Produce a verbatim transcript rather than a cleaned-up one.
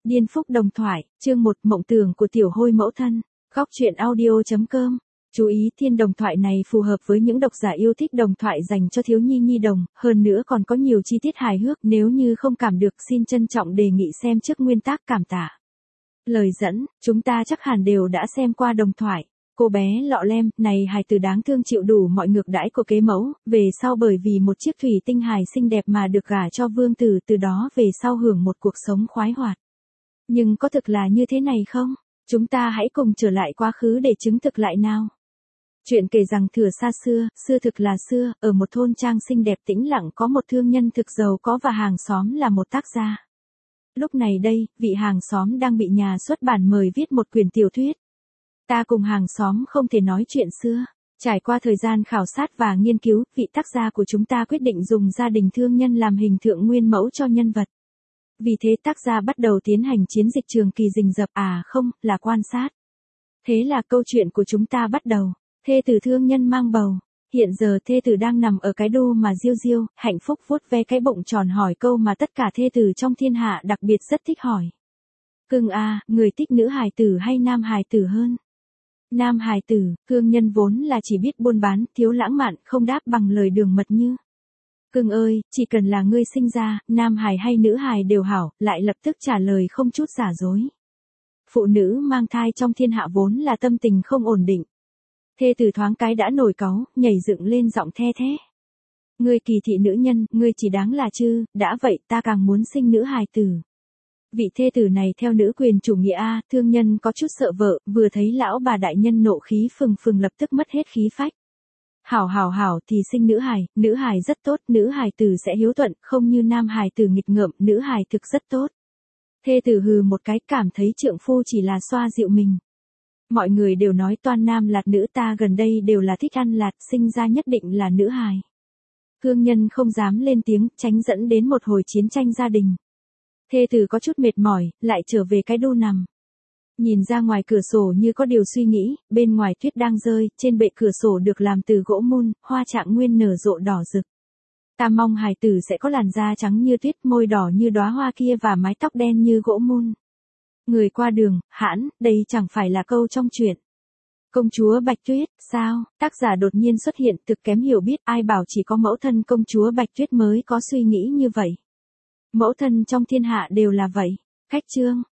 Điên Phúc Đồng thoại, chương một, mộng tưởng của tiểu hôi mẫu thân. Góc truyện audio.com. Chú ý, thiên đồng thoại này phù hợp với những độc giả yêu thích đồng thoại dành cho thiếu nhi nhi đồng, hơn nữa còn có nhiều chi tiết hài hước, nếu như không cảm được xin trân trọng đề nghị xem trước nguyên tác, cảm tạ. Lời dẫn, chúng ta chắc hẳn đều đã xem qua đồng thoại. Cô bé lọ lem, này hài tử đáng thương chịu đủ mọi ngược đãi của kế mẫu, về sau bởi vì một chiếc thủy tinh hài xinh đẹp mà được gả cho vương tử, từ đó về sau hưởng một cuộc sống khoái hoạt. Nhưng có thực là như thế này không? Chúng ta hãy cùng trở lại quá khứ để chứng thực lại nào. Chuyện kể rằng thừa xa xưa, xưa thực là xưa, ở một thôn trang xinh đẹp tĩnh lặng có một thương nhân thực giàu có và hàng xóm là một tác gia. Lúc này đây, vị hàng xóm đang bị nhà xuất bản mời viết một quyển tiểu thuyết. Ta cùng hàng xóm không thể nói chuyện xưa. Trải qua thời gian khảo sát và nghiên cứu, vị tác gia của chúng ta quyết định dùng gia đình thương nhân làm hình tượng nguyên mẫu cho nhân vật. Vì thế tác gia bắt đầu tiến hành chiến dịch trường kỳ rình rập, à không, là quan sát. Thế là câu chuyện của chúng ta bắt đầu. Thê tử thương nhân mang bầu. Hiện giờ thê tử đang nằm ở cái đô mà diêu diêu, hạnh phúc vuốt ve cái bụng tròn hỏi câu mà tất cả thê tử trong thiên hạ đặc biệt rất thích hỏi. Cưng à, người thích nữ hài tử hay nam hài tử hơn? Nam hài tử, thương nhân vốn là chỉ biết buôn bán, thiếu lãng mạn, không đáp bằng lời đường mật như. Cưng ơi, chỉ cần là ngươi sinh ra, nam hài hay nữ hài đều hảo, lại lập tức trả lời không chút giả dối. Phụ nữ mang thai trong thiên hạ vốn là tâm tình không ổn định. Thê tử thoáng cái đã nổi cáu, nhảy dựng lên giọng the thé. Ngươi kỳ thị nữ nhân, ngươi chỉ đáng là chư, đã vậy ta càng muốn sinh nữ hài tử. Vị thê tử này theo nữ quyền chủ nghĩa A, thương nhân có chút sợ vợ, vừa thấy lão bà đại nhân nộ khí phừng phừng lập tức mất hết khí phách. Hảo hảo hảo thì sinh nữ hài, nữ hài rất tốt, nữ hài tử sẽ hiếu thuận, không như nam hài tử nghịch ngợm, nữ hài thực rất tốt. Thê tử hừ một cái, cảm thấy trượng phu chỉ là xoa dịu mình. Mọi người đều nói toan nam lạt nữ, ta gần đây đều là thích ăn lạt, sinh ra nhất định là nữ hài. Thương nhân không dám lên tiếng, tránh dẫn đến một hồi chiến tranh gia đình. Thê tử có chút mệt mỏi, lại trở về cái đô nằm. Nhìn ra ngoài cửa sổ như có điều suy nghĩ, bên ngoài tuyết đang rơi, trên bệ cửa sổ được làm từ gỗ mun, hoa trạng nguyên nở rộ đỏ rực. Ta mong hài tử sẽ có làn da trắng như tuyết, môi đỏ như đóa hoa kia và mái tóc đen như gỗ mun. Người qua đường, hãn, đây chẳng phải là câu trong truyện. Công chúa Bạch Tuyết, sao? Tác giả đột nhiên xuất hiện, thực kém hiểu biết, ai bảo chỉ có mẫu thân công chúa Bạch Tuyết mới có suy nghĩ như vậy. Mẫu thân trong thiên hạ đều là vậy. Khách chương.